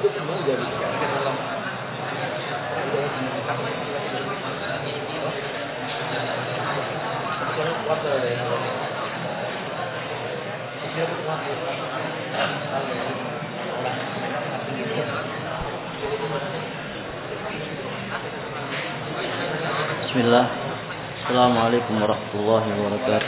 Bismillah. Assalamualaikum warahmatullahi wabarakatuh.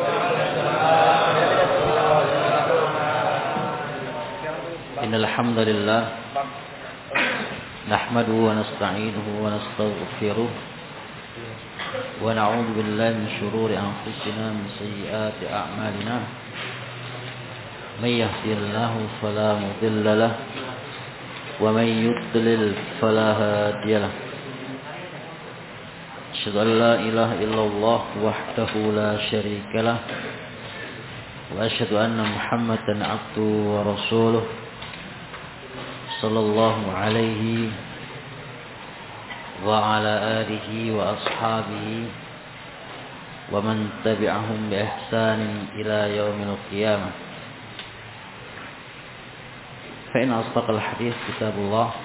Innal hamdalillah nahmaduhu wa nasta'inuhu wa nastaghfiruh wa na'udzu billahi min shururi anfusina min sayyiati a'malina. May yahdihillahu fala mudilla lahu wa may yudlil fala hadiya lahu. Asyhadu an la ilaha illallah wahdahu la syarika lah wa asyhadu anna Muhammadan abduhu wa rasuluh sallallahu alaihi wa ala alihi wa ashabihi wa man tabi'ahum bi ihsanin ila yaumil qiyamah. Fa in asdaqal hadits kitabullah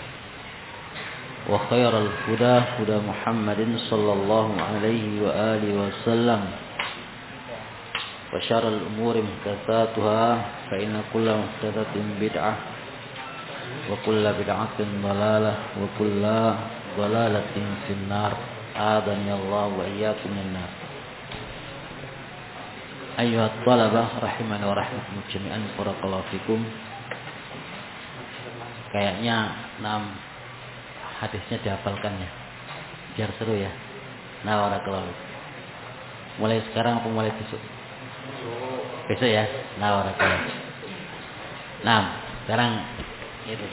wa khairal huda huda Muhammadin sallallahu alaihi wa alihi wasallam wa syarrul umuri muhdatsatuha fa inna kulla muhdatsatin bid'ah wa kulla bid'atin dhalalah wa kulla dhalalatin finnar. Adani Allah wa iyyakum minnar. Ayyuhat talabah rahimani wa rahimakumullah jami'an, barakallahu fikum. Kayaknya 6 hadisnya dihafalkan ya, biar seru ya. Nah, barakallahu. Mulai sekarang apa mulai besok? Besok ya. Nah, barakallahu. Nah, sekarang itu.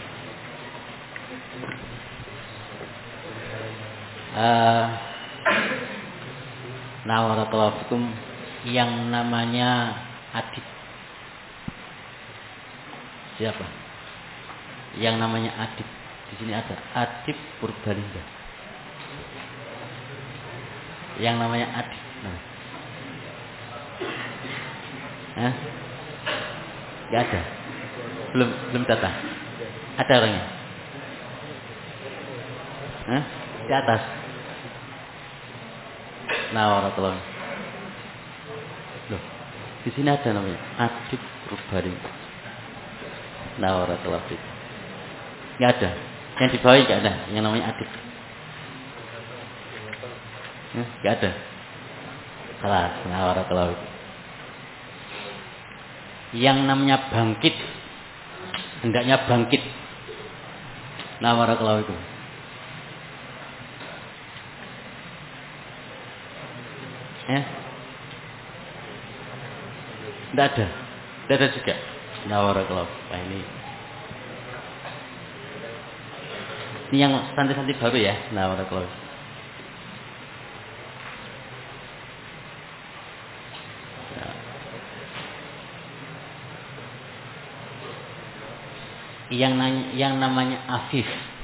Nah, barakallahu fikum, yang namanya adib. Siapa? Yang namanya adib. Di sini ada Adib Purbalingga. Yang namanya Adib. Nah. Gak ada. Belum datang. Ada orangnya. Hah? Di atas. Nah, warahmatullahi. Loh, di sini ada namanya Adib Purbalingga. Nah, warahmatullahi. Gak ada. Yang di bawah gak ada, yang namanya Adib. Gak ada. Kelas, nah warahmatullahi. Yang namanya bangkit, hendaknya bangkit. Nah warahmatullahi. Tidak ada. Tidak ada juga. Nah warahmatullahi. Nah ini yang santri-santri baru ya. Nah, barakallahu. Yang namanya Afif.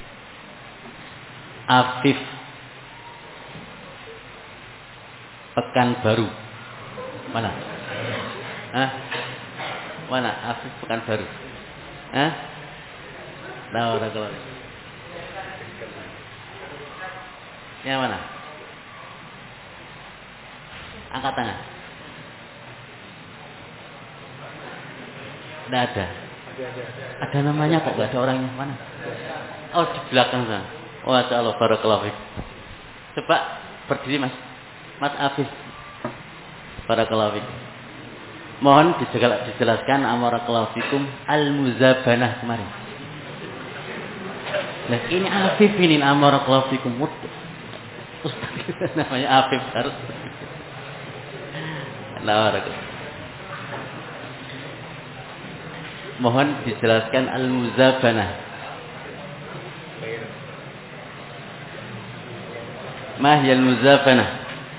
Afif Pekanbaru. Mana? Hah? Mana? Afif Pekanbaru. Hah? Nah, barakallahu. Yang mana? Angkat tangan. Tidak ada. Ada namanya kok, nggak ada orangnya. Mana? Oh, di belakang sana. Masya Allah, barakallahu fiik. Coba berdiri Mas Afif. Barakallahu fiik. Mohon dijelaskan amarakallahu fikum al-muzabanah kemarin. Nah, ini Afif ini amarakallahu fikum. Ustaz namanya Afif harus. Mohon dijelaskan al-muzabanah. Ma hiya al-muzabanah?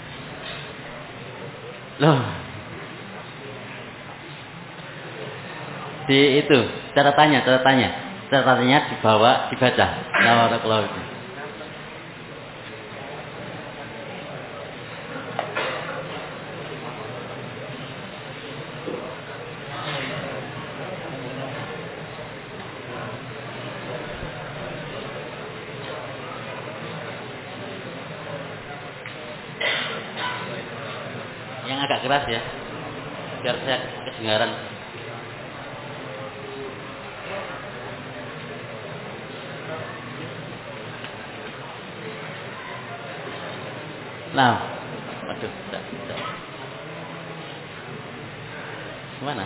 Loh. Di itu, cara tanya. Cara tanya dibawa, dibaca. Barakallahu fikum. yang agak keras ya, biar saya kedengaran. Nah, waduh, tidak. Mana?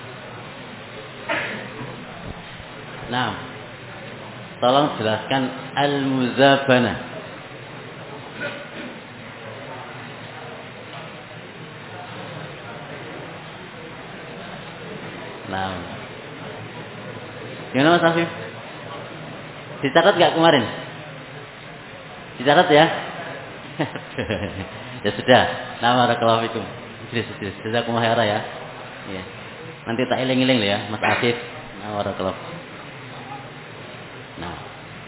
Nah, tolong jelaskan al-muzabanah. Nah, gimana Mas Afif? Dicatat nggak kemarin? Dicatat ya? Ya sudah. Nah, barakallahu fikum. Idris. Jazakumullah khairan ya. Iya. Nanti tak iling-iling ya, Mas Afif. Nah, barakallahu. Nah.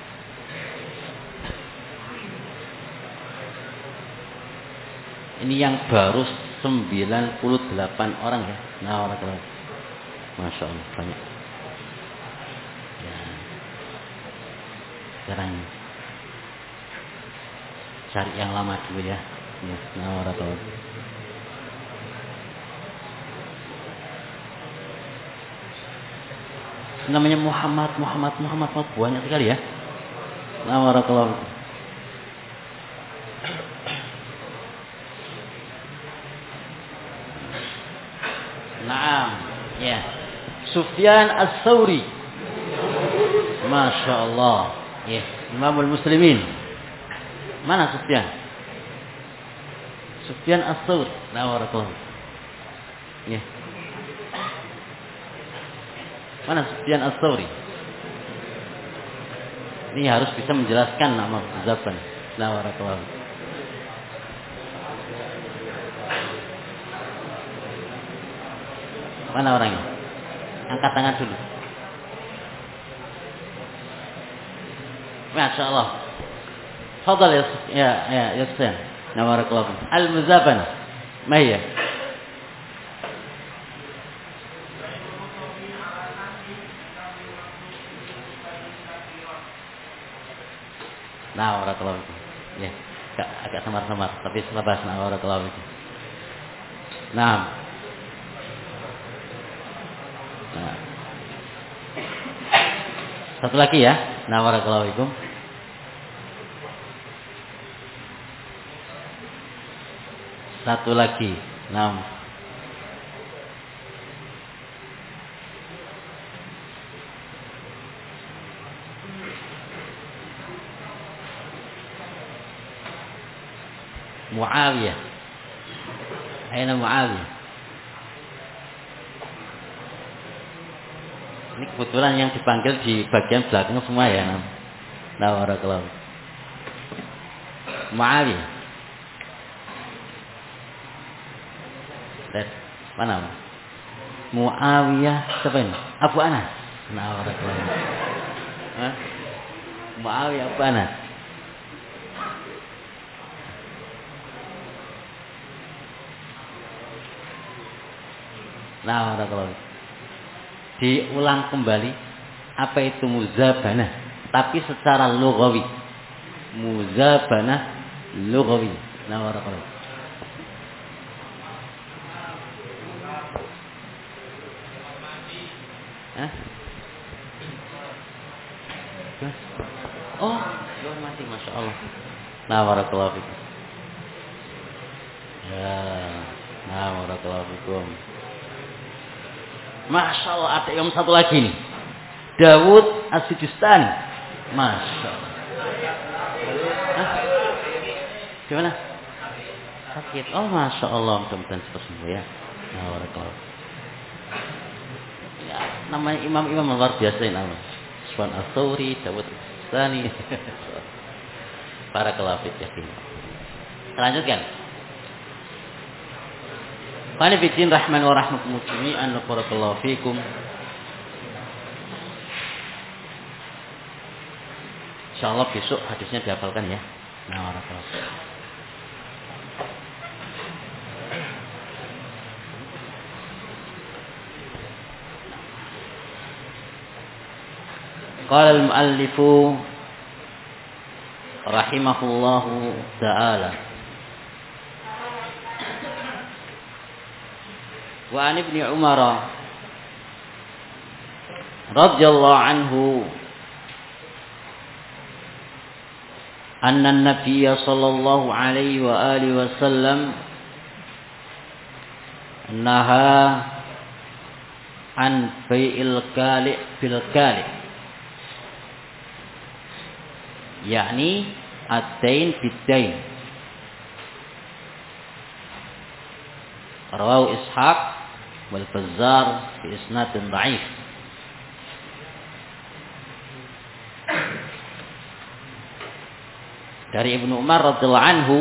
Ini yang baru 98 orang ya. Nah, barakallahu. Masya Allah, banyak. Ya. Sekarang cari yang lama dulu ya. Ya, nah, barakallahu. Namanya Muhammad banyak sekali ya. Nah, barakallahu. Naam, ya. Sufyan Ats-Tsauri. Masya Allah. Ya, Imamul Muslimin. Mana Sufyan? Sufyan Ats-Tsauri. Nah, barakallahu. Ya. Mana Sufyan Ats-Tsauri? Ini harus bisa menjelaskan nama Muzaban. Nah, barakallahu. Mana orangnya? Angkat tangan dulu. Masya Allah. Fadal ya Sufyan. Nah, barakallahu. Al-Muzaban. Mahya. Nah, barakallahu. Ya, agak samar-samar, tapi selebas. Nah, barakallahu. Nah. Satu lagi ya. Nah, barakallahu fikum. Satu lagi. Nah. Muawiyah. Aina Muawiyah? Ini kebetulan yang dipanggil di bagian belakang semua ya. Nah, barakallahu. Muawiyah. Mana? Muawiyah siapa ini? Abu Anas. Nah, barakallahu. Hah? Muawiyah Abu Anas. Nah, barakallahu. Diulang kembali apa itu muzabanah, tapi secara lughawi. Muzabanah lughawi. Nah, barakallahu. Hah? Oh, belum mati, masya Allah. Nah, barakallahu fikum. Ya, nah, barakallahu fikum. Masya Allah, ada yang satu lagi nih. Dawud As-Sijistani. Masya Allah. Hah? Gimana? Sakit. Oh, Masya Allah. Mudah-mudahan cepat sembuh ya. Nah, barakallahu. Ya, namanya imam-imam luar biasa ini namanya. Sufyan Ats-Tsauri, Dawud As-Sijistani. Barakallahu fiik. Lanjutkan. Qani fiddin rahman wa rahmakumullah jami'an barakallahu fikum. Insyaallah besok hadisnya dihafalkan ya. Nah, barakallahu. Qala al-muallifu rahimahullahu ta'ala Wa an Ibnu Umar radhiyallahu anhu anna an-nabiy sallallahu alaihi wa alihi wasallam naha an bai'il kali' bil kali', yakni ad-dain bid-dain. Rawahu Ishaq wal Bazzar bi isnadin dhaif. Dari Ibnu Umar radhiyallahu anhu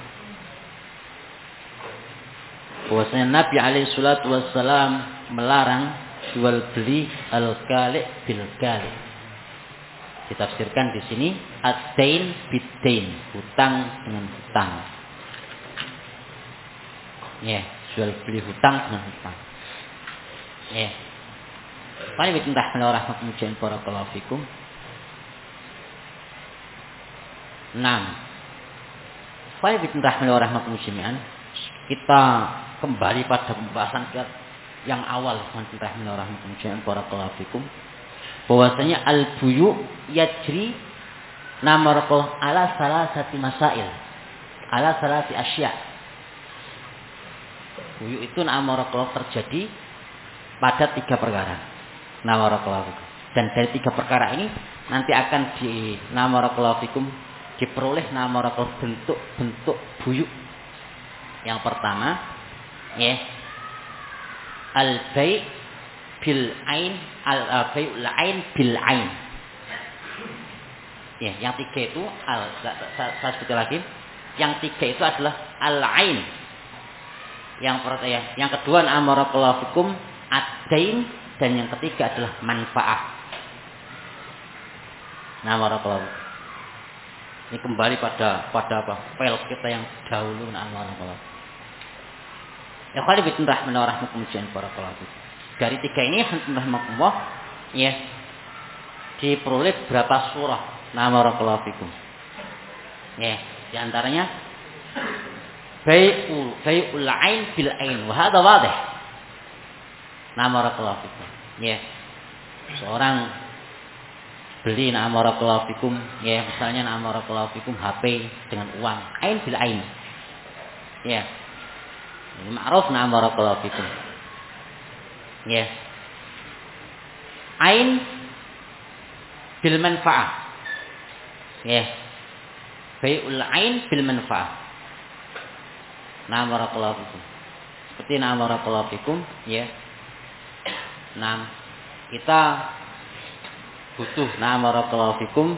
bahwasanya Nabi alaihi salatu wassalam melarang jual beli al-kali' bil kali'. Ditafsirkan di sini ad-dain bid-dain, hutang dengan hutang. Ya, jual beli hutang dengan hutang. Ya. Qani bitentah min rahmatullahi barakallahu fikum. 6. Qani bitentah min rahmatullahi. Kita kembali pada pembahasan yang awal bitentah min rahmatullahi barakallahu fikum. Bahwasanya al-buyu yajri namarqah ala salasati masail. Ala salasi asya. Buyu itu namarqah terjadi pada 3 perkara. Namarqah. Dan dari 3 perkara ini nanti akan di namarqah fikum diperoleh namarqah bentuk-bentuk buyu. Yang pertama, ya, al-bai' bil ain, al-bai'ul ain bil ain. Ya, yang 3 itu saya sebutkan lagi. Yang 3 itu adalah al-ain. Yang kedua amarakallahu fikum ad-dain, dan yang ketiga adalah manfaat. Amarakallahu. Ini kembali pada apa? File kita yang dahulu amarakallahu. Ya kali bitin rahmanir rahim kemudian barakallahu. Dari 3 ini rahmatullah ya diperoleh berapa surah amarakallahu fikum. Ya, di antaranya bai'ul ain bil ain, wa hadha wadih. Namarakallahu fikum. Ya. Seorang beli namarakallahu fikum, ya, misalnya namarakallahu fikum HP dengan uang, ain bil ain. Ya. Ini ma'ruf namarakallahu fikum. Ya. Ain bil manfaah. Ya. Bai'ul ain bil manfaah. Namarakallahu fikum. Seperti namarakallahu fikum, ya. Nah, kita butuh namarakallahu fikum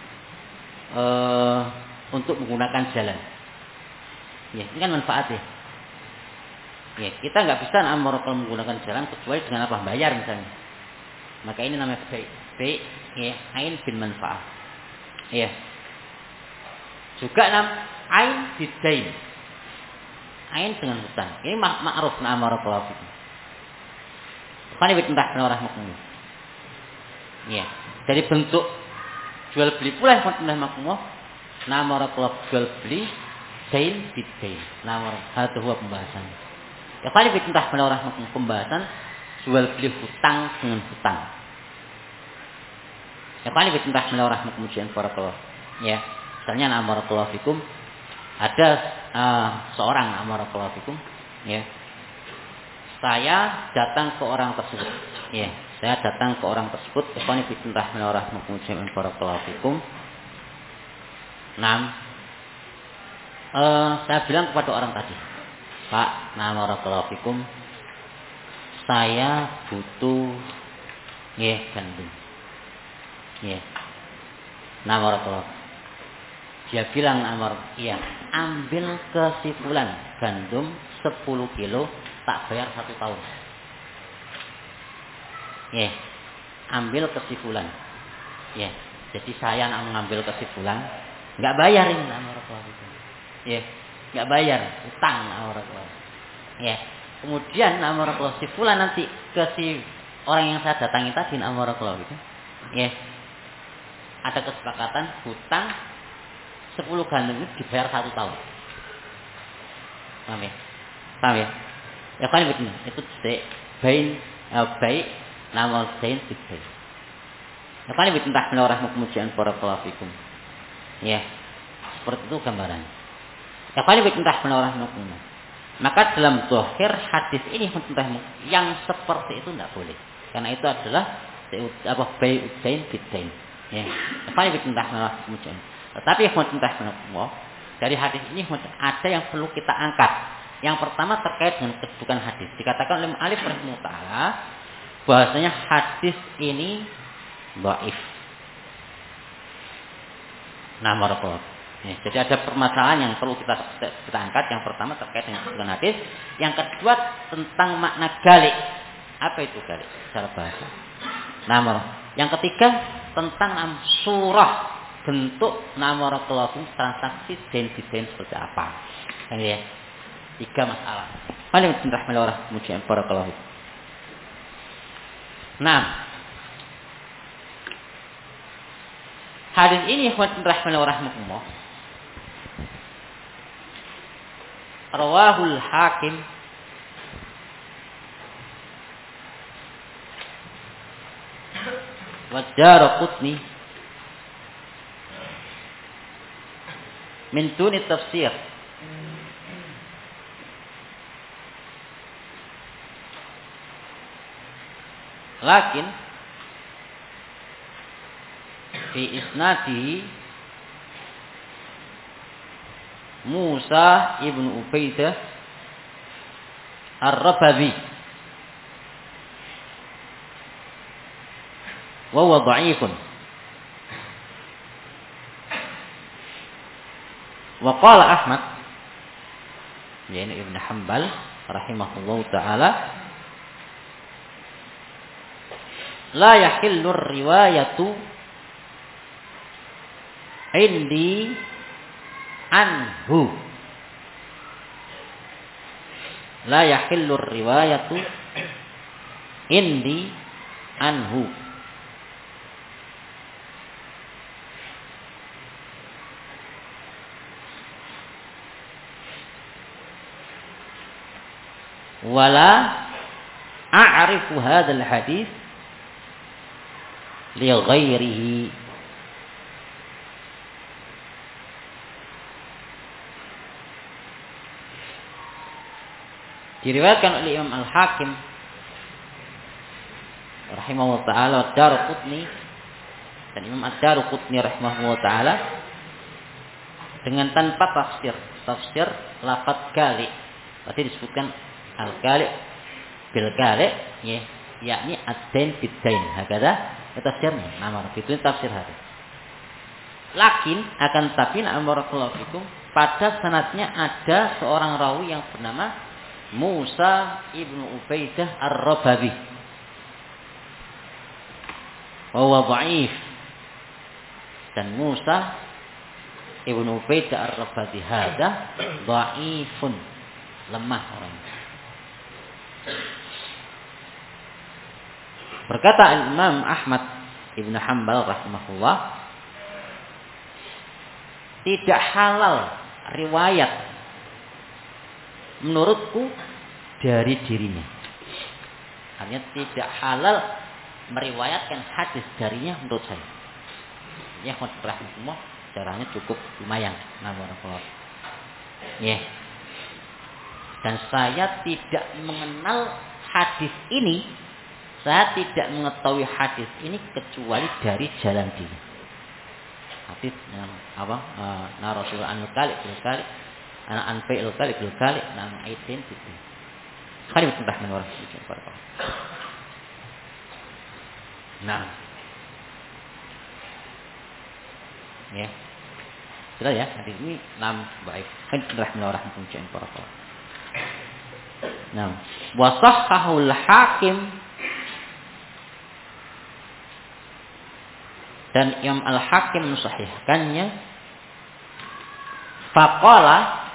untuk menggunakan jalan. Ya, ini kan manfaat ya. Ya, kita nggak bisa namarakallahu menggunakan jalan kecuali dengan apa? Bayar misalnya. Maka ini namanya bai', ya, ain bil manfaat. Ya. Juga ain bidain. Ain dengan hutang. Ini ma'ruf namarakallahu fikum. Kan ibu entah rahmatullah. Ya, dari bentuk jual beli pula rahmatullah. Namarakallahu jual beli dain bidain. Namarakallahu itu pembahasan. Ya kan ibu entah rahmatullah pembahasan jual beli hutang dengan hutang. Ya kan ibu entah rahmatullah barakallahu. Ya, misalnya namarakallahu fikum ada seorang amarakallahu fikum, ya. Saya datang ke orang tersebut. Ya, saya datang ke orang tersebut. Ikhwani fillah rahmatullahi barakallahu fikum. Saya bilang kepada orang tadi, "Pak, barakallahu fikum, saya butuh gandum." Ya. Barakallahu. Dia bilang iya, ambil ke si fulan gandum 10 kilo, tak bayar 1 tahun. Ya, ambil ke si fulan. Ya, jadi saya nak mengambil ke si fulan, nggak bayar ini Amarakallahu. Ya, nggak bayar, utang Amarakallahu. Ya, kemudian Amarakallahu si fulan nanti ke si orang yang saya datangi tadi Amarakallahu itu. Ya, ada kesepakatan hutang 10 gandum itu dibayar 1 tahun. Paham ya? Paham ya? Ya kan betul. Itu bain baik nama zain baik. Ya kan betul entah melarang kemudian para kalafikum. Ya. Seperti itu gambarannya. Ya kan betul entah melarang hukum. Maka dalam zahir hadis ini yang seperti itu tidak boleh. Karena itu adalah baik zain bidain. Ya. Ya kan betul entah melarang kemudian. Tetapi yang entah melarang dari hadis ini ada yang perlu kita angkat. Yang pertama terkait dengan kedudukan hadis. Dikatakan oleh Alif rahimahullah taala bahwasanya hadis ini dhaif. Nah, barakallahu. Ya, jadi ada permasalahan yang perlu kita angkat. Yang pertama terkait dengan kedudukan hadis. Yang kedua tentang makna galik. Apa itu galik secara bahasa? Nah, yang ketiga tentang surah, bentuk nama barakallahu transaksi dan desain seperti apa. Ya. 3 masalah. Paling rahmatullahi wa kemudian barakallahu. Nah, hadis ini rahmatullahi wa rahmatullah. Rawahul Hakim wa Daraqutni min duni tafsir. Lakin fi isnadihi Musa ibn Ubaidah Ar-Rababi wa huwa dha'ifun wa qala Ahmad yaitu Ibn Hanbal rahimahullahu taala la yahillu riwayatu indi anhu. La yahillu riwayatu indi anhu. Wala a'rifu hadzal hadis li ghairihi. Diriwayatkan oleh Imam Al-Hakim rahimahullah taala Ad-Darqutni dan Imam Ad-Darqutni rahimahullah taala dengan tanpa tafsir lafaz gali. Berarti disebutkan al-gali bil gali ya, yakni ad-dain bid-dain. Hakada tafsirnya. Nama itu tafsir hadis. Lakin akan tapi barakallahu fikum pada sanadnya ada seorang rawi yang bernama Musa ibnu Ubaidah Ar-Rababi. Wa huwa dhaif. Dan Musa ibnu Ubaidah Ar-Rababi hada dhaifun, lemah orangnya. Berkata Imam Ahmad ibnu Hanbal rahimahullah, tidak halal riwayat menurutku dari dirinya. Artinya tidak halal meriwayatkan hadis darinya menurut saya. Ya, rahimahullah, caranya cukup lumayan. Ya. Dan saya tidak mengenal hadis ini. Saya tidak mengetahui hadis ini kecuali dari jalan dia. Hadis apa? Rasulullah an-kali bil-kali, an-fa'il kali bil-kali, aitin gitu. Kali mentah menurut para. Nah. Ya. Sudah ya, hadis ini 6 baik. Kan menurut para. Nah, wa sahhahul Hakim dan Imam Al-Hakim mensahihkannya. Faqala,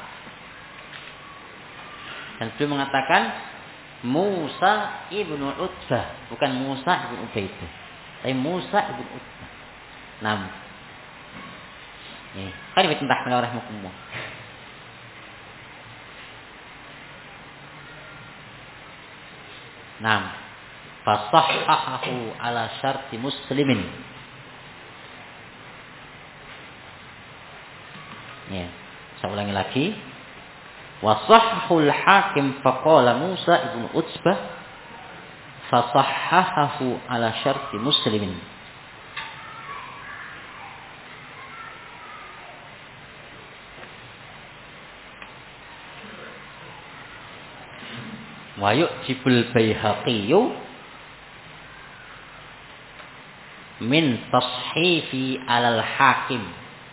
dan beliau mengatakan Musa ibnu Utbah, bukan Musa ibnu Ubaidah, tapi Musa ibnu Utbah. Nam. Ini kan ditentah oleh rahmatullah. Naam. Fasahhahahu ala syarti Muslimin. Ya, saya ulangi lagi. Wasahhul Hakim faqala Musa ibn Utsbah fasahhahahu ala syarti Muslimin. Wa yu'jibul Baihaqiyyu min tashifi alal Hakim.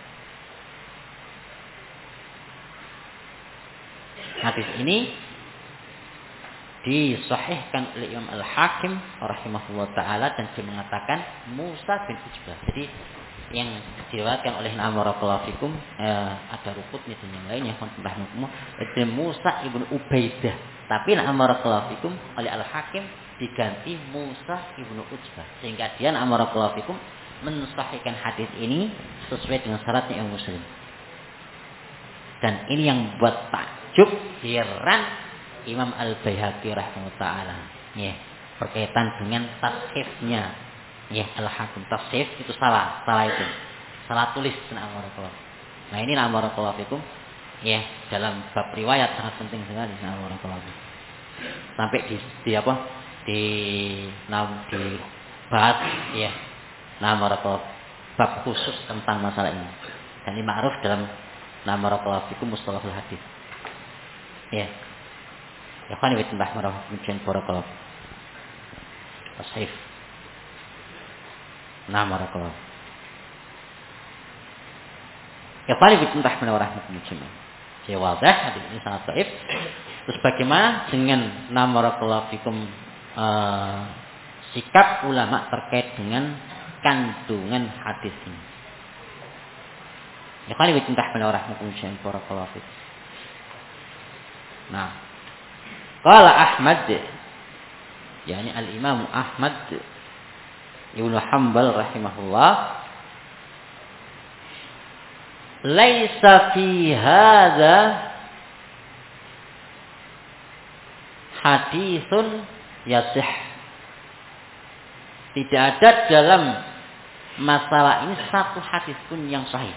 Hadis ini disahihkan oleh Imam Al-Hakim rahimahullah taala dan dia mengatakan Musa bin Utsbah. Jadi yang diriwayatkan oleh Barakallahu fikum ada rukutnya dan yang lainnya itu Musa ibnu Ubaidah. Tapi Barakallahu fikum oleh Al-Hakim diganti Musa ibnu Utsbah sehingga dia Barakallahu fikum mensahihkan hadis ini sesuai dengan syaratnya yang Muslim. Dan ini yang buat takjub heran Imam Al-Baihaqi rahimahullah taala. Ya, berkaitan dengan tashifnya. Ya, Al-Hakim tashif itu salah itu. Salah tulis Barakallahu. Nah, ini Barakallahu fikum. Ya, dalam bab riwayat sangat penting sekali Barakallahu. Sampai di bahas ya. Barakallahu bab khusus tentang masalah ini. Dan ini ma'ruf dalam Barakallahu fikum mustalahul hadis. Ya. Ya kan ibn Bahmarah mention Barakallahu. Tashif. Barakallahu. Ya kan ibn Bahmarah mention. Saya wadah hadis ini sangat dhaif. Terus bagaimana dengan Barakallahu fikum sikap ulama terkait dengan kandungan hadis ini? Ya kan ibn Bahmarah mention Barakallahu fikum. Nah, qala Ahmad, yakni al-Imam Ahmad Ibnu Hanbal rahimahullah, laisa fi hadza haditsun yasih. Tidak ada dalam masalah ini satu hadis pun yang sahih.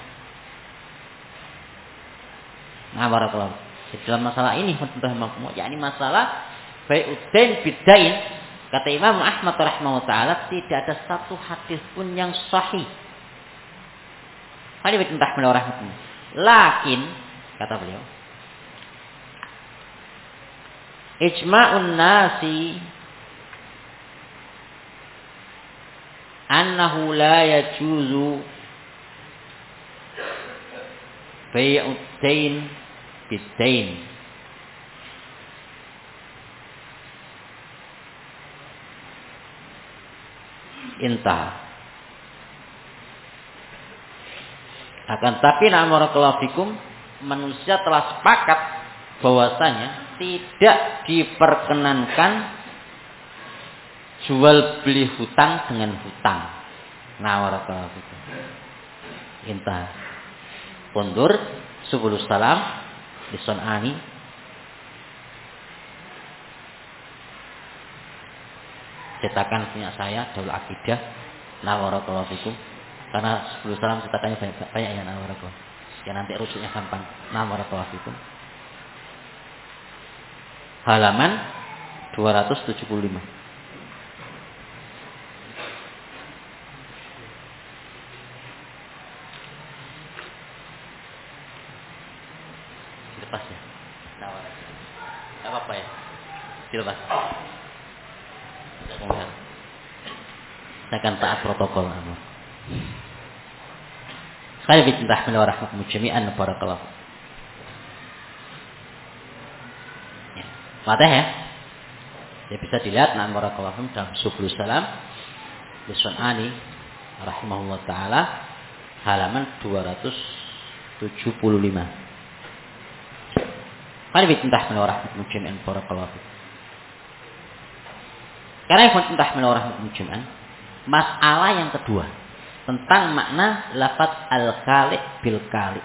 Nah, barakallahu. Dalam masalah ini yakni masalah bai'udain bidain, kata Imam Ahmad rahimahullah taala tidak ada satu hadis pun yang sahih. Ini entah melarang. Lakin kata beliau, ijma'un nasi annahu la yajuzu bai'udain bidain. Intah. Akan tapi Barakallahu fikum, manusia telah sepakat bahwasanya tidak diperkenankan jual beli hutang dengan hutang. Barakallahu fikum. Intah. Undur subul salam di Sun'ani. Cetakan punya saya Daul Aqidah. Barakallahu fikum. Karena 10 salam cetakannya banyak ya Barakallahu. Ya nanti rujuknya gampang. Barakallahu fikum. Halaman 275. Lepas ya. Enggak apa-apa ya. Dilepas. Saya akan taat protokol. Saya bintah menawarakum jami'an barakallahu. Ya. Mata ya. Ya bisa dilihat barakallahu dalam subul salam di Sun'ani rahimahullah taala halaman 275. Mari bintah menawarakum jami'an barakallahu. Karena yang bintah menawarakum jami'an, masalah yang kedua tentang makna lafaz al-kali bil kali.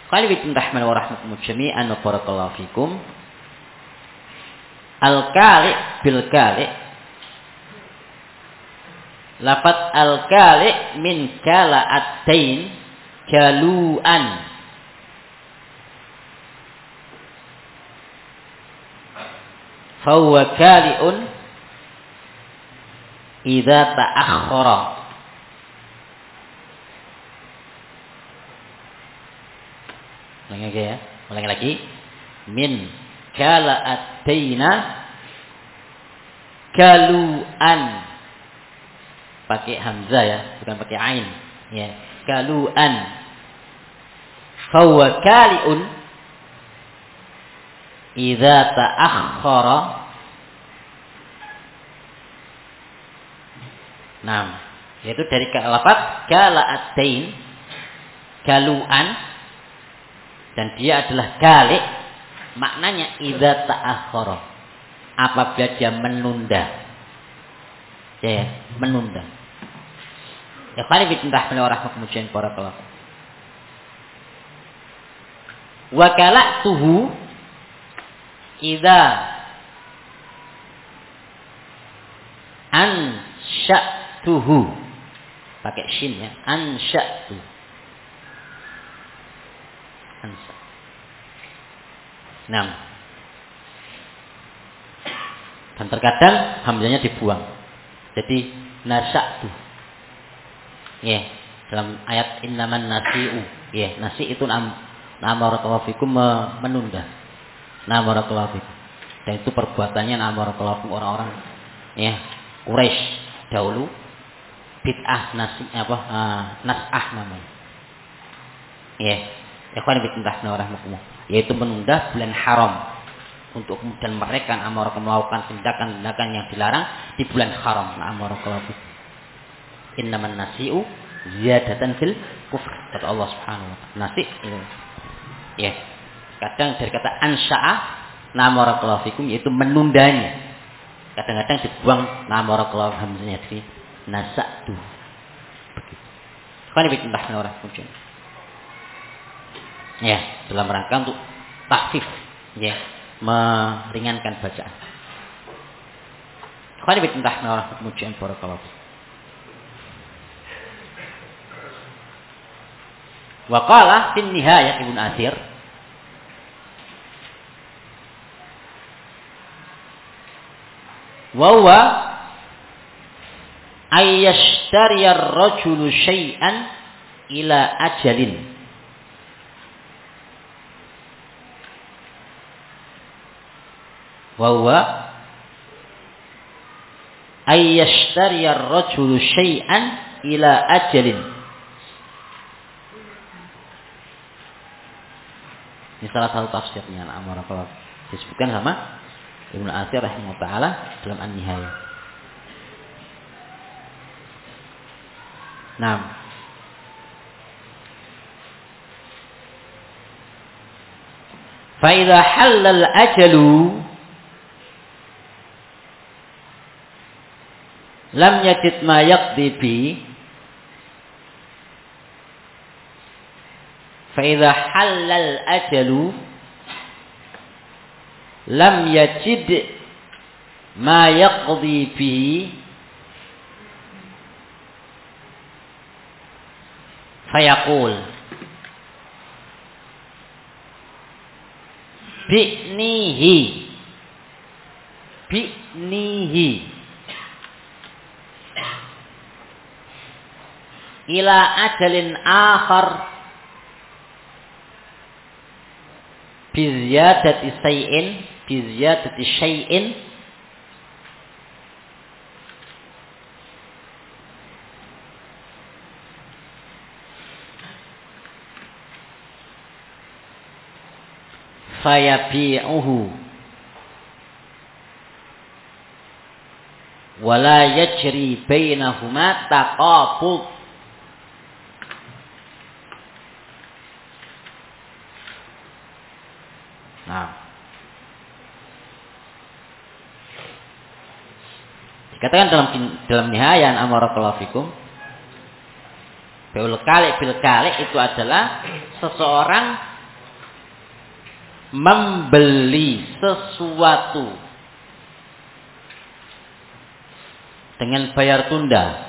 Khairukum rahman wa rahmakum jami'an wa barakallahu fikum. Al-kali bil kali. Lafaz al-kali min kala'atain kalu'an. Fa huwa kali'un idza ta'akhkhara. Ulangi lagi. Min kala'ataina kalu'an. Pakai hamzah ya, bukan pakai ain. Ya, kalu'an. Fahuwa kali'un idza ta'akhkhara. Nah, yaitu dari lafaz kala'atain, kalu'an, dan dia adalah kali, maknanya idza ta'akhkhara, apabila dia menunda. Ya, menunda. Ya, khali bitnah rahmatullahi wa barakatuh. Wa kala'tuhu idza ansha'tuhu. Pakai shin ya, ansha'tu. Nah, dan terkadang hamzahnya dibuang. Jadi nasa'tu. Ya, dalam ayat innaman nasi'u. Ya, nasi itu nama barakallahu fikum, menunda. Nama barakallahu fikum. Dan itu perbuatannya nama barakallahu fikum orang-orang ya Quraisy dahulu, bid'ah nasi nas'ah namanya. Ya. Ikhwan fillah rahmatullah, yaitu menunda bulan haram untuk kemudian mereka melakukan tindakan-tindakan yang dilarang di bulan haram. Innaman nasi'u ziyadatan fil kufr, kata Allah Subhanahu wa taala. Nasi itu ya, kadang dari kata ansya'a barakallahu fikum, yaitu menundanya. Kadang-kadang dibuang barakallahu hamzanya di nasa'tu. Begitu. Ikhwan fillah rahmatullah. Ya, dalam rangka untuk takhfif, ya, meringankan bacaan. Khali bitentah nawar kemudian barakallahu. Wa qala fin nihayah Ibnu Athir, wa huwa ayyashtari ar-rajulu syai'an ila ajalin. Wa huwa ayyashtari ar-rajulu syai'an ila ajalin. Ini salah satu tafsirnya al-Amarakallah, disebutkan sama Ibnu Athir rahimahullah ta'ala dalam An-Nihayah. Nah, fa idza halal ajalu lam yajid ma yaqdi bi, fa idza halal ajalu lam yajid ma yaqdi bi fayaqul bi'nihi ila ajalin akhar biziyadati syai'in fayabi'uhu wala yajri bainahuma taqabud. Nah, dikatakan dalam Nihayah Amarakallahu fikum, bil kali itu adalah seseorang membeli sesuatu dengan bayar tunda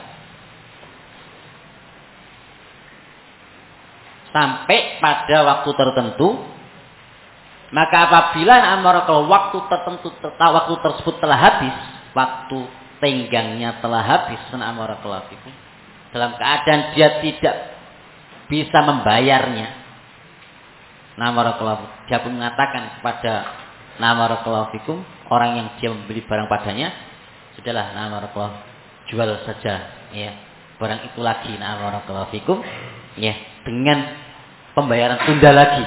sampai pada waktu tertentu, maka apabila waktu tertentu, waktu tersebut telah habis, waktu tenggangnya telah habis, dalam keadaan dia tidak bisa membayarnya, dia pun mengatakan kepada orang yang dia membeli barang padanya, sudahlah jual saja ya barang itu lagi, ya dengan pembayaran tunda lagi,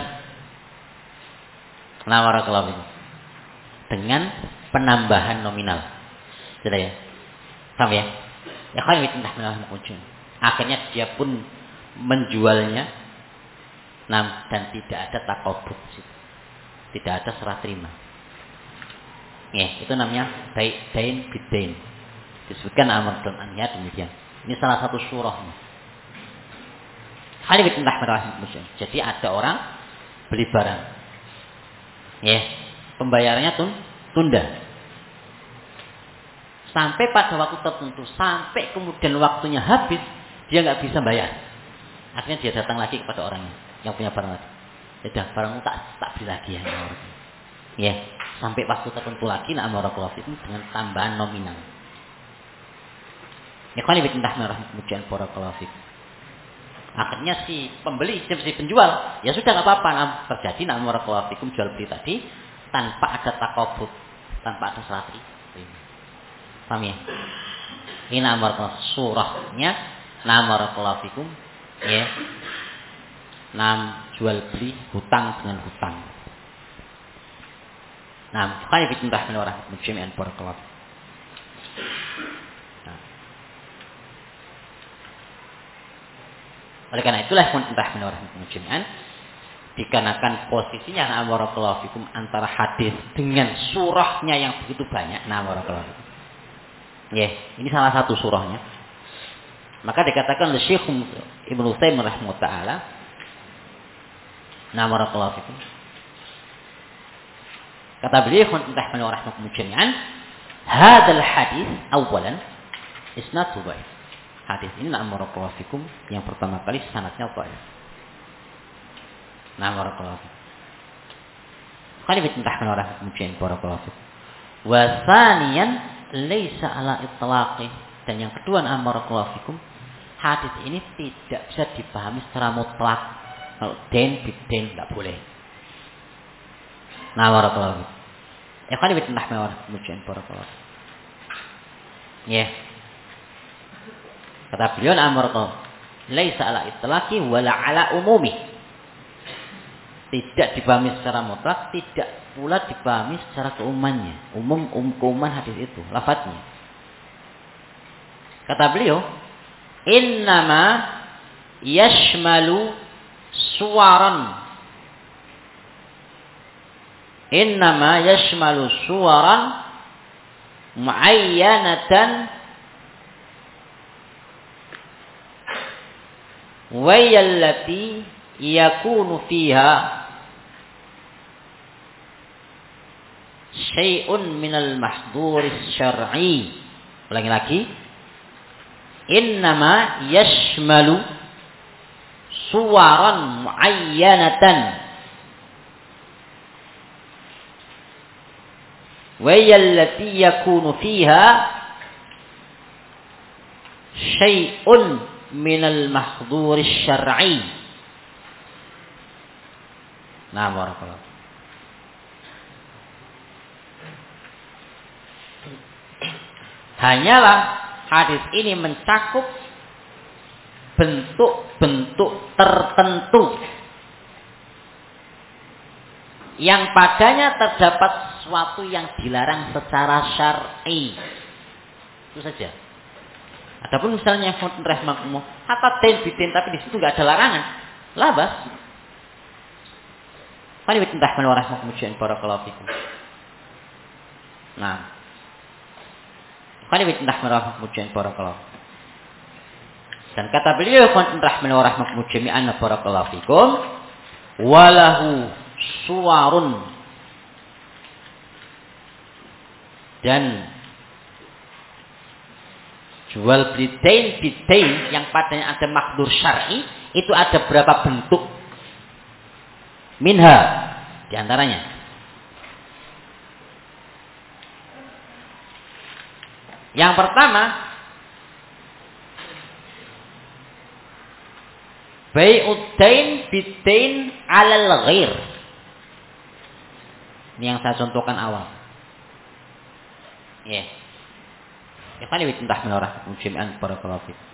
dengan penambahan nominal, sudah ya, paham ya? Akhirnya dia pun menjualnya, dan tidak ada takobut, tidak ada serah terima. Ya, itu namanya dain bidain. Disebutkan amar dan annya demikian. Ini salah satu surahnya. Jadi ada orang beli barang, ya, pembayarannya tunda sampai pada waktu tertentu, sampai kemudian waktunya habis, dia nggak bisa bayar. Akhirnya dia datang lagi kepada orangnya yang punya barang lagi. Sudah, barangmu tak beli lagi ya. Sampai waktu tertentu lagi itu dengan tambahan nominal. Akhirnya si pembeli, si penjual, ya sudah nggak apa-apa, terjadi jual beli tadi tanpa ada takobut, tanpa ada serah terima. Paham ya? Ini surahnya ya. Jual beli hutang dengan hutang. Makanya ditentang oleh orang muslimin barakallahu. Oleh karena itulah ditentang oleh orang muslimin, dikarenakan posisinya barakallahu fikum antara hadis dengan surahnya yang begitu banyak, barakallahu fikum. Ya, ini salah satu surahnya. Maka dikatakan oleh Syekh Ibnu Utsaimin rahimahullah taala, barakallahu fikum. Kata beliau entah mana rahmatullah jami'an, hadzal hadis awalan isnadu dhaif. Hadis ini barakallahu fikum yang pertama kali sanadnya dhaif. Barakallahu fikum. Kali entah mana rahmatullah jami'an barakallahu fikum. Wa tsaniyan laisa ala itlaqi, dan yang kedua barakallahu fikum, hadis ini tidak bisa dipahami secara mutlak. Kalau den biden enggak boleh. Barakallahu fikum. Ya kali bitnah mawar mujian barakallahu. Ya. Kata beliau barakallahu, laisa ala itlaqi wala ala umumi. Tidak dipahami secara mutlak, tidak pula dipahami secara keumumannya. Keumuman hadis itu, lafadznya. Kata beliau, innama yashmalu suwaran. Innama yashmalu suwaran muayyanatan wa yallati yakunu fiha syai'un minal mahdhuris syar'i. Ulangi lagi. Innama yashmalu suwaran muayyanatan wa yallati yakunu fiha syai'un minal mahdhuris syar'i. Barakallahu. Hanyalah hadis ini mencakup bentuk-bentuk tertentu yang padanya terdapat sesuatu yang dilarang secara syar'i. Itu saja. Adapun misalnya rahmakumullah, hatta ten bitin, tapi di situ enggak ada larangan. Labas. Fani bitentah man warahmatullahi barakallahu fikum. Nah. Fani bitentah man warahmatullahi barakallahu. Dan kata beliau bitentah man warahmatullahi barakallahu fikum, walahu suwarun Dan jual beli bidain yang padanya ada makdur syar'i itu ada berapa bentuk? Minha di antaranya. Yang pertama, bai'udain bidain 'alal ghair. Ini yang saya contohkan awal. Ya. Ya kan ini entah menorah jami'an barakallahu fiik.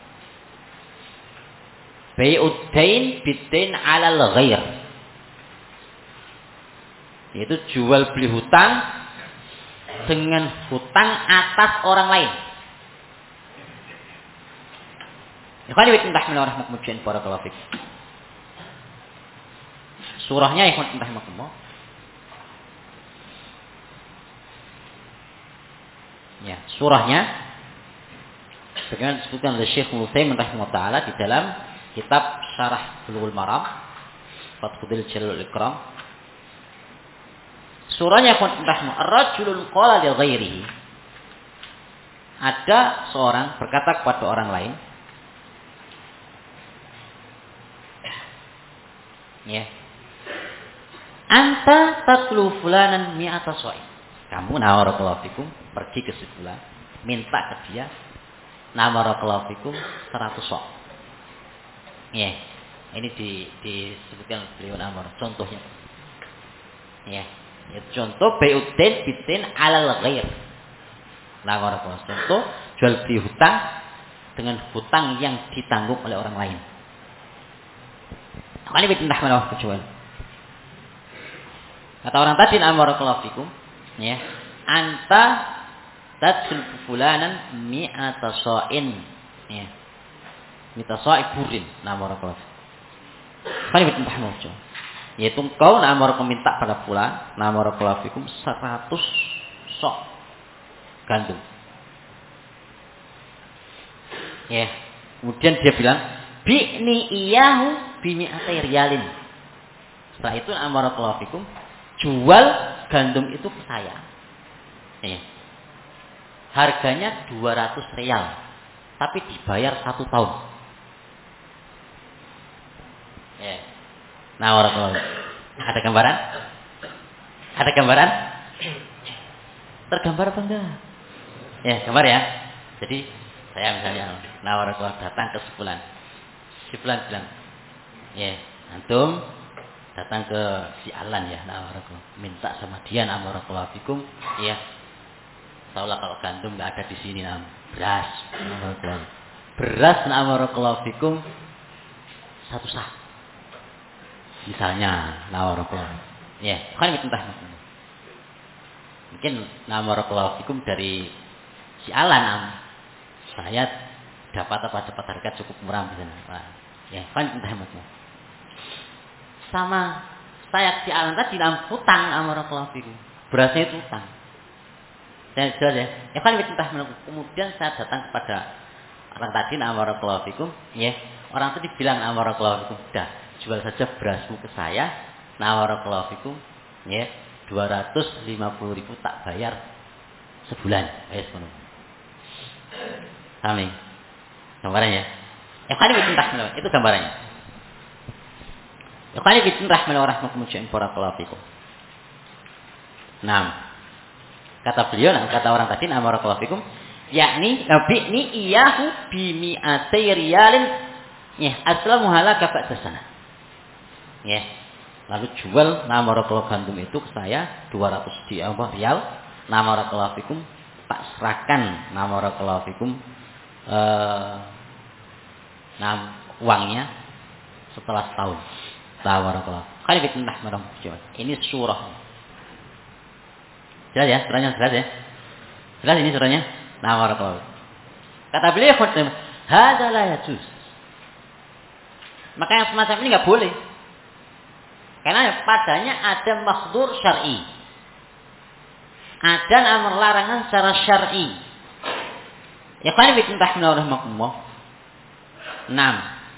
Bai'udain bidain 'alal ghair. Yaitu jual beli hutang dengan hutang atas orang lain. Ikhwan entah menorah mukmin barakallahu fiik. Surahnya ikhwan entah makumullah. Ya, surahnya sebagaimana disebutkan oleh Syekh Utsaimin rahimahullah taala di dalam kitab Syarah Bulughul Maram Fathul Jalil Ikram. Surahnya ar-rajulun qala li ghairihi. Ada seorang berkata kepada orang lain, ya, anta tatlu fulanan mi'ata sha'i. Kamu nawarakallahu fikum pergi ke si fulan, minta ke dia nawarakallahu fikum 100 sok. Ya, ini disebutkan beliau namar contohnya. Ya, contoh bai'udain bidain 'alal ghair. Nawarakallahu contoh jual beli hutang dengan hutang yang ditanggung oleh orang lain. Ini bintah menawar kecuali. Kata orang tadi nawarakallahu fikum, ya, anta tadsul fulanan mi'ata sha'in, ya, mi'ata sha'i burin nawarakallahu fikum. Ini bintah menawar, yaitu engkau nawarakallahu minta pada fulan nawarakallahu fikum 100 sok gandum, ya. Kemudian dia bilang bi'ni iyahu bimi'atai riyalin. Setelah itu nawarakallahu fikum jual gandum itu ke saya. Ya. Harganya 200 rial. Tapi dibayar 1 tahun. Ya. Nah, orang ada gambaran? Ada gambaran? Tergambar apa enggak? Ya, gambar ya. Jadi saya misalnya nawarakallah datang ke sebulan. Si fulan bilang, ya, antum datang ke si Alan ya, nawarakallah, minta sama dia nawarakallah fikum, ya. Seolah kalau gandum enggak ada di sini, beras, nawarakallah. Beras nawarakallah fikum 1 sak. Misalnya nawarakallah. Ya, kan entah. Mungkin nawarakallah fikum dari si Alan, saya dapat harga cukup murah di sana. Ya, kan entah maksudnya. Sama saya si Alan tadi dalam hutang nawarakallah fikum. Berasnya itu hutang. Saya jelas ya. Ya kan entah. Kemudian saya datang kepada orang tadi nawarakallah fikum, ya. Orang tadi bilang nawarakallah fikum, "Dah, jual saja berasmu ke saya, nawarakallah fikum, ya. 250.000 tak bayar sebulan." Ayo semua. Kami. Gambarannya. Ya kan entah. Itu gambarannya. Ya kan rahmatullahi wabarakatuh. Nah, kata beliau, kata orang tadi nawarakallah fikum, yakni nabi iyahu bimi'atai riyalin, ya, aslamu halaka ba'da sana. Ya. Lalu jual nawarakallah gandum itu ke saya 200 rial. Nawarakallah fikum, tak serahkan nawarakallah fikum uangnya setelah setahun. Nawarakallah. Ini surah. Jelas ya, surahnya jelas ya. Jelas ini surahnya. Nawarakallah. Kata beliau, "Hadza la yajuz." Maka yang semacam ini enggak boleh. Karena padanya ada makhdur syar'i. Ada amar larangan secara syar'i. Ya kan bitentah menurut makmum. 6.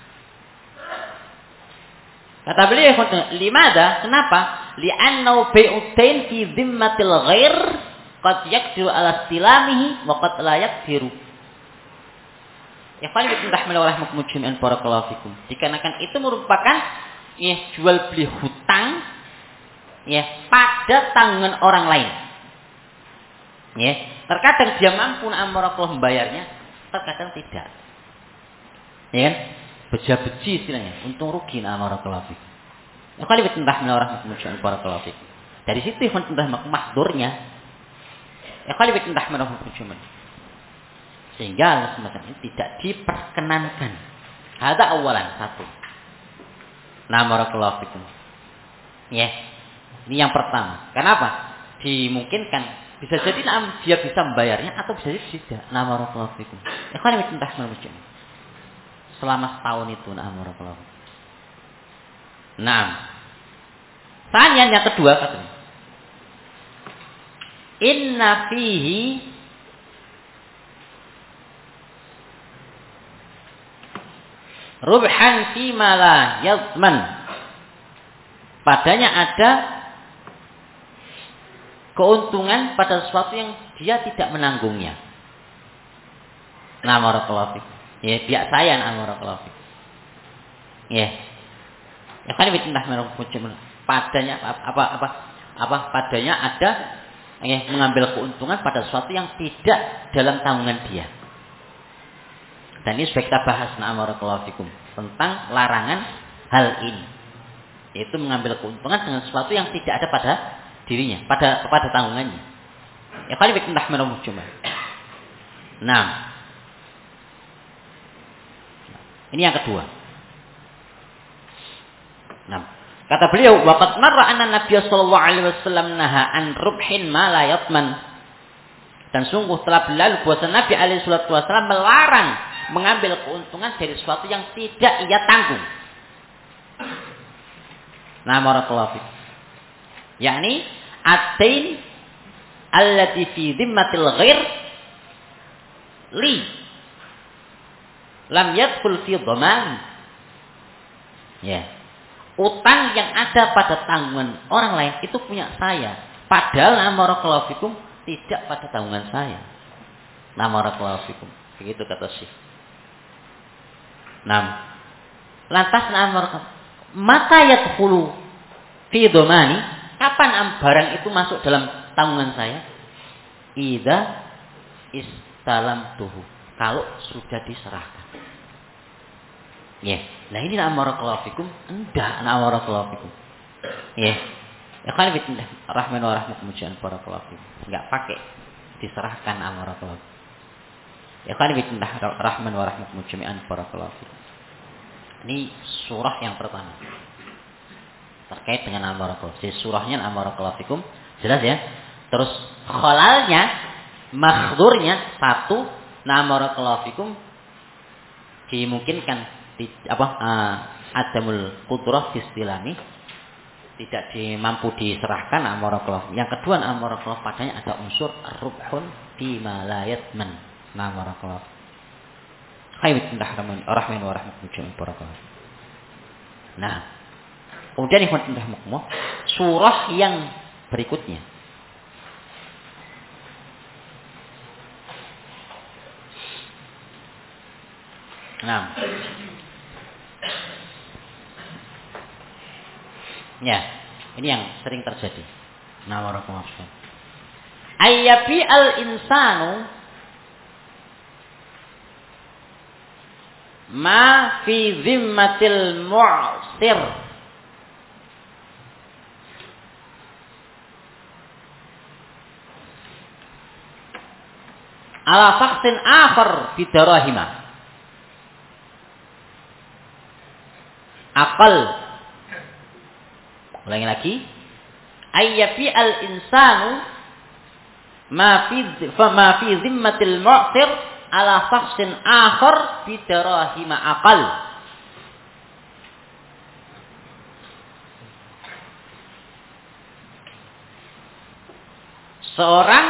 Kata beliau, "Limada? Kenapa? Li'annau bai'utain fi dhimmatil ghair qad yaqdiru ala istilamihi wa qad la yaqdiru. Ya paling ditahmil oleh mujmi'an barakallahu fikum. Dikarenakan itu merupakan jual beli hutang pada tanggungan orang lain. Terkadang dia mampu barakallahu membayarnya, terkadang tidak. Ya kan? Beja-beji istilahnya, untung rugi barakallahu fikum. Ya paling ditahmil oleh mujmi'an barakallahu fikum. Dari situ tentang mahdurnya. Ya paling ditahmil oleh mujmi'an. Sehingga semacam ini tidak diperkenankan. Ada awalan satu. Barakallahu fikum. Ini yang pertama. Kenapa? Dimungkinkan bisa jadi dia bisa membayarnya atau bisa jadi tidak. Barakallahu fikum. Ikhwan fillah macam selama setahun itu barakallahu fikum. Tanya yang kedua katanya. Inna fihi rubhan fi ma la yadman. Padanya ada keuntungan pada sesuatu yang dia tidak menanggungnya. Barakallahu fikum. Pihak saya barakallahu fikum. Ya kan padanya padanya ada mengambil keuntungan pada sesuatu yang tidak dalam tanggungan dia. Dan ini sudah kita bahas barakallahu fikum tentang larangan hal ini, yaitu mengambil keuntungan dengan sesuatu yang tidak ada pada dirinya, kepada tanggungannya. Ya kali bikin tahmir cuma. Ini yang kedua. Kata beliau, waqad marra anna Nabiy sallallahu alaihi wasallam naha an rubhin ma la yatman. Dan sungguh telah berlalu bahwa Nabi alaihi wasallam melarang mengambil keuntungan dari sesuatu yang tidak ia tanggung. Barakallahu fikum. Yakni at-tain allati fi dhimmatil ghair li lam yadkhul fi dhaman. Utang yang ada pada tanggungan orang lain itu punya saya, padahal barakallahu fikum tidak pada tanggungan saya. Barakallahu fikum. Begitu kata Syekh. Lantas maka yadkhulu fi dhamani, kapan barang itu masuk dalam tanggungan saya? Idza istalamtuhu, kalau sudah diserahkan. Nah ini barakallahu fikum, enggak barakallahu fikum. Ya kan bismillah rahman wa rahmatullahi barakallahu fikum. Enggak pakai diserahkan barakallahu. Ya kan bismillah rahman wa rahmatullahi barakallahu fikum. Ini surah yang pertama terkait dengan barakallahu. Surahnya barakallahu fikum, jelas ya. Terus khalalnya, makhdurnya satu, barakallahu fikum, dimungkinkan adamul qudrah istilami, tidak mampu diserahkan barakallahu. Yang kedua barakallahu, padanya ada unsur rubhun fi ma la yatman. Barakallahu. Bismillahirrahmanirrahim wa rahmatullahi wabarakatuh. Kemudian surah yang berikutnya. Ini yang sering terjadi. Barakallahu. Ayyabi al-insanu ma fi zimmatil mu'sir ala faktin akhar bidarahima akal. Ulangi lagi. Ayyabi al insanu ma fi zimmatil mu'sir ala faktin akhar bidarahima akal. Seorang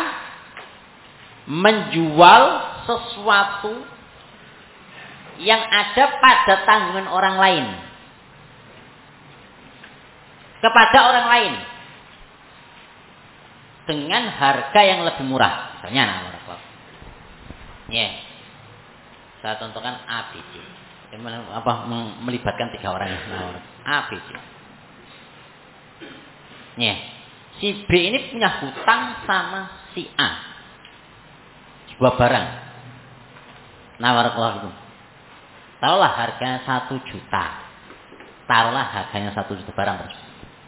menjual sesuatu yang ada pada tanggungan orang lain kepada orang lain dengan harga yang lebih murah. Misalnya nah barakallahu. Ya. Saya contohkan ABC. Melibatkan 3 orang ya. Nah, ABC. Ya. Si B ini punya hutang sama si A. Sebuah barang. Nah barakallahu. Taruhlah harganya 1 juta. Taruhlah harganya 1 juta barang tersebut.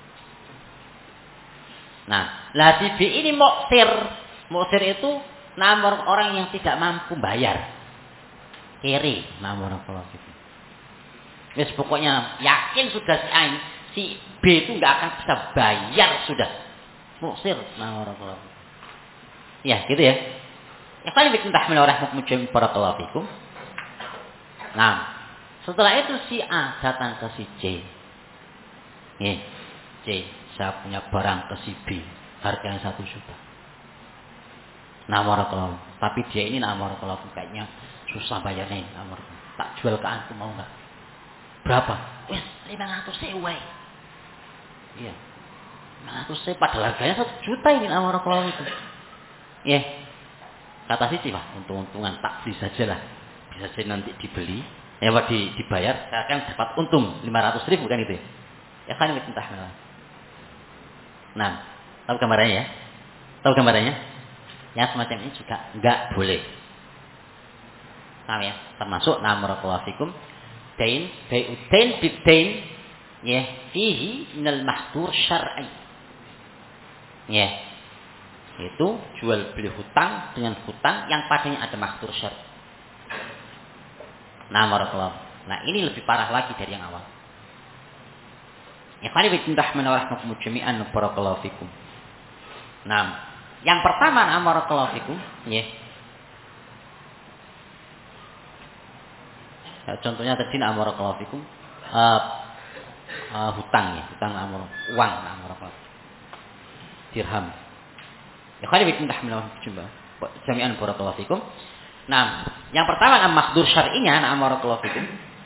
Nah, lah si B ini muksir. Muksir itu nomor orang yang tidak mampu bayar. Kiri nomor kalau gitu. Wis pokoknya yakin sudah si A ini, si B itu nggak akan bisa bayar sudah. Muksir nomor kalau. Ya, gitu ya. Ya kan bikin tahmil rahmat mujahid barakallahu fikum. Nah, setelah itu si A datang ke si C. Nih, C, saya punya barang ke si B, harganya 1 juta. Namar kalau, tapi dia ini namar kalau kayaknya susah bayarnya. Namar, tak jual ke antum mau nggak? Berapa? Wes 500.000. Iya, 500.000 padahal harganya 1 juta ini namar kalau itu. Ya, kata si C, Pak, untung-untungan tak beli saja lah, bisa saja nanti dibeli, ya Pak dibayar, saya akan dapat untung 500.000 kan itu. Ya kan itu entah. Nah, tahu gambarannya ya? Tahu gambarannya? Yang semacam ini juga enggak boleh. Paham ya? Termasuk namarakallahu fikum dain bai'udain bidain ya fihi minal mahdur syar'i. Ya. Itu jual beli hutang dengan hutang yang padanya ada mahdur syar'i. Namarakallahu. Nah, ini lebih parah lagi dari yang awal. Ya kali bikindah menawahkum jami'an barakallahu fikum. Nah, yang pertama barakallahu fikum, ya. Contohnya tadi barakallahu fikum hutang ya, hutang uang barakallahu. Dirham. Ya kali bikindah menawahkum jami'an barakallahu fikum. Nah, yang pertama mahdur syar'inya barakallahu fikum.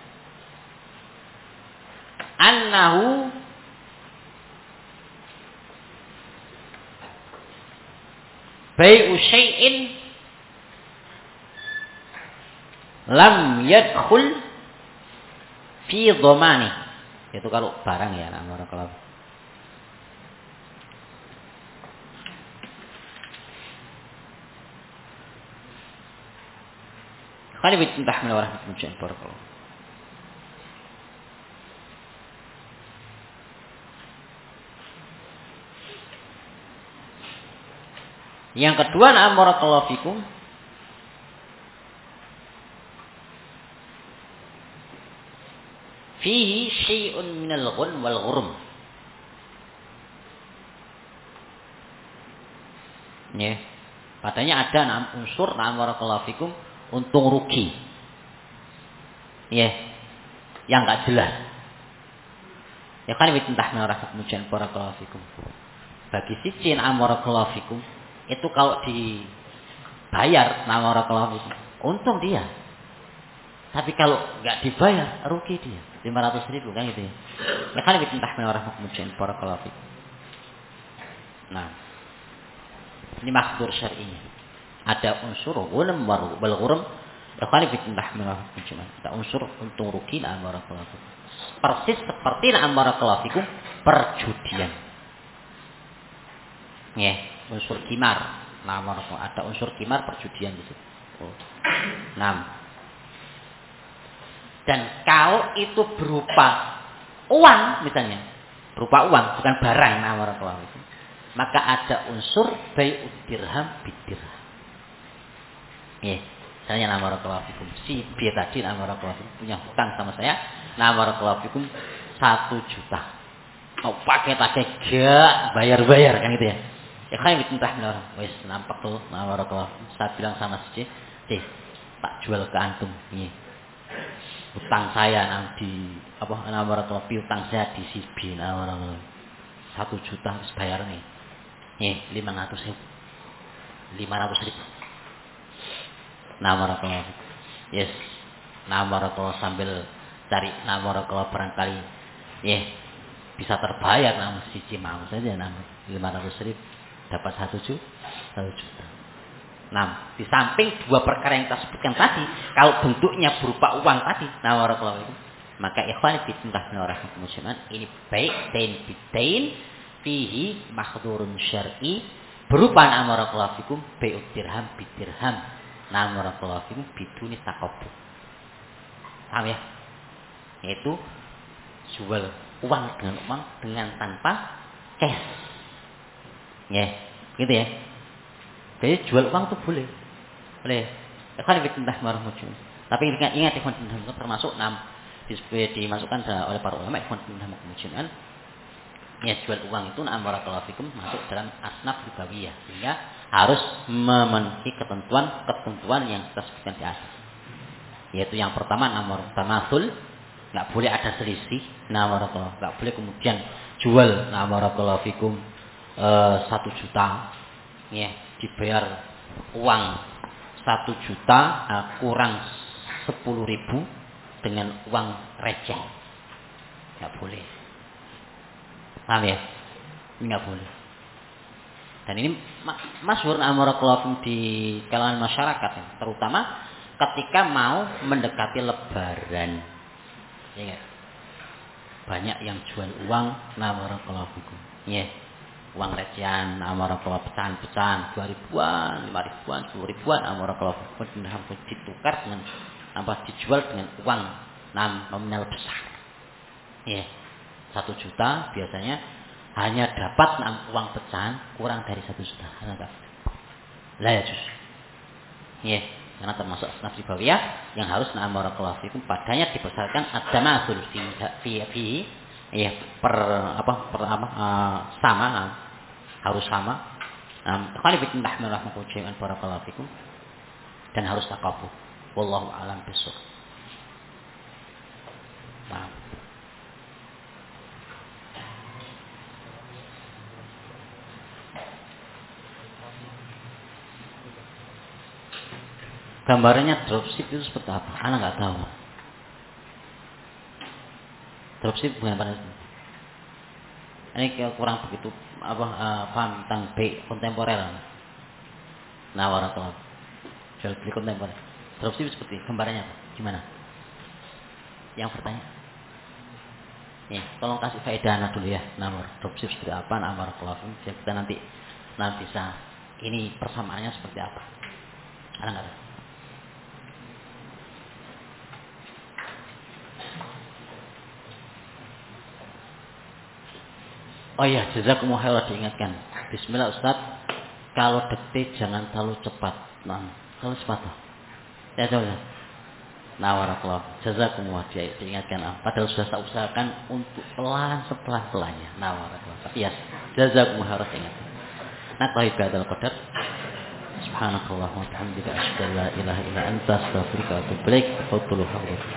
Annahu bai'u syai'in lam yadkhul fi dhamani. Itu kalau barang ya namanya kalau khali bitahmil wa rahmatullahi wa barakatuh. Yang kedua barakallahu fikum fihi syai'un minal ghun wal ghurm. Ya. Padanya ada unsur barakallahu fikum untung rugi. Ya. Yang enggak jelas. Ya kan bitentah narasat mujan barakallahu fikum. Bagi sisi barakallahu fikum itu kalau dibayar barakallahu fikum untung dia. Tapi kalau enggak dibayar rugi dia. 500.000 kan gitu ya. Ya kan bitentah narasat mujan barakallahu fikum. Nah, ini mahdur syar'inya. Ada unsur ghulm wal ghurm. Ya kan bitentah narasat mujan. Ada unsur untung rugi barakallahu fikum. Persis seperti barakallahu fikum perjudian. Ya, unsur kimar. Ada unsur kimar perjudian di situ. Nah, dan kalau itu berupa uang misalnya, berupa uang bukan barang barakallahu fikum, maka ada unsur bai'ud dirham bidirham. Ya, misalnya barakallahu fikum si B tadi barakallahu fikum punya hutang sama saya, barakallahu fikum 1 juta. Mau pakai gak bayar-bayar kan gitu ya. Ya kan ditentah orang. Wes nampak tuh barakallahu. Saya bilang sama si C, tak jual ke antum. Nih. Hutang saya nanti barakallahu hutang saya di si B barakallahu. 1 juta harus bayar nih. Nih 500.000. 500.000. Barakallahu. Yes. Barakallahu sambil cari barakallahu barangkali bisa terbayar si C mau saja 500.000. dapat 1 juta. Nah, di samping dua perkara yang kita sebutkan tadi, kalau bentuknya berupa uang tadi, nah barakallahu fikum, maka ikhwan fillah ini baik bidain fihi mahdhurun syar'i berupa nah barakallahu fikum bai'ud dirham bidirham, nah barakallahu fikum biduni taqabbud. Paham ya? Yaitu jual uang dengan uang dengan tanpa cash. Ya, gitu ya. Jadi jual uang itu boleh. Kan fitnah marmuju. Tapi ingat ikhwan fitnah termasuk dimasukkan oleh para ulama ikhwan fitnah marmujuan. Ya jual uang itu barakallahu fikum masuk dalam asnaf ribawiyah, sehingga harus memenuhi ketentuan yang kita sebutkan di atas. Yaitu yang pertama nomor tamasul, enggak boleh ada selisih, barakallahu, enggak boleh kemudian jual barakallahu fikum 1 juta. Ya, dibayar uang 1 juta kurang 10.000 dengan uang receh. Enggak boleh. Paham ya? Enggak boleh. Dan ini masyhur amarakallahu di kalangan masyarakat, terutama ketika mau mendekati lebaran. Ya enggak? Banyak yang jual uang amarakallahu fikum. Ya. Uang recehan, amarakallahu pecahan-pecahan, 2.000-an, 5.000-an, 10.000-an, amarakallahu ditukar dengan dijual dengan uang nominal besar. Ya. 1 juta biasanya hanya dapat uang pecahan kurang dari 1 juta. Lah ya jus. Ya, karena termasuk asnaf ribawiyah yang harus barakallahu fikum padanya dibesarkan ad-damasul fi ya sama harus sama. Khalifat rahmatullahi barakallahu fikum dan harus taqabbud. Wallahu a'lam bissawab. Nah. Gambarannya dropship itu seperti apa? Anak nggak tahu. Dropship bukan apa? Ini kurang begitu paham tentang kontemporer. Nah, barakallahu. Jual beli kontemporer. Dropship seperti gambarannya apa? Gimana? Yang bertanya. Nih, tolong kasih faedah anak dulu ya. Nomor dropship seperti apa? Nomor barakallahu. Kita nanti bisa ini persamaannya seperti apa? Anak nggak tahu. Oh iya, jazakumullah khairan diingatkan. Bismillah Ustaz, kalau detik jangan terlalu cepat. Nah, terlalu cepat. Ya coba. Nah, barakallahu. Jazakumullah diingatkan. Padahal sudah saya usahakan untuk pelan sepelan-pelannya. Nah, barakallahu. Tapi ya, jazakumullah khairan diingatkan. Nah, taib hadal qadar. Subhanakallahumma wa bihamdika asyhadu an la ilaha illa anta astaghfiruka wa atubu ilaik. Tafadhalu hadratukum.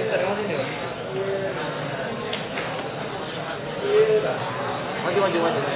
Maju.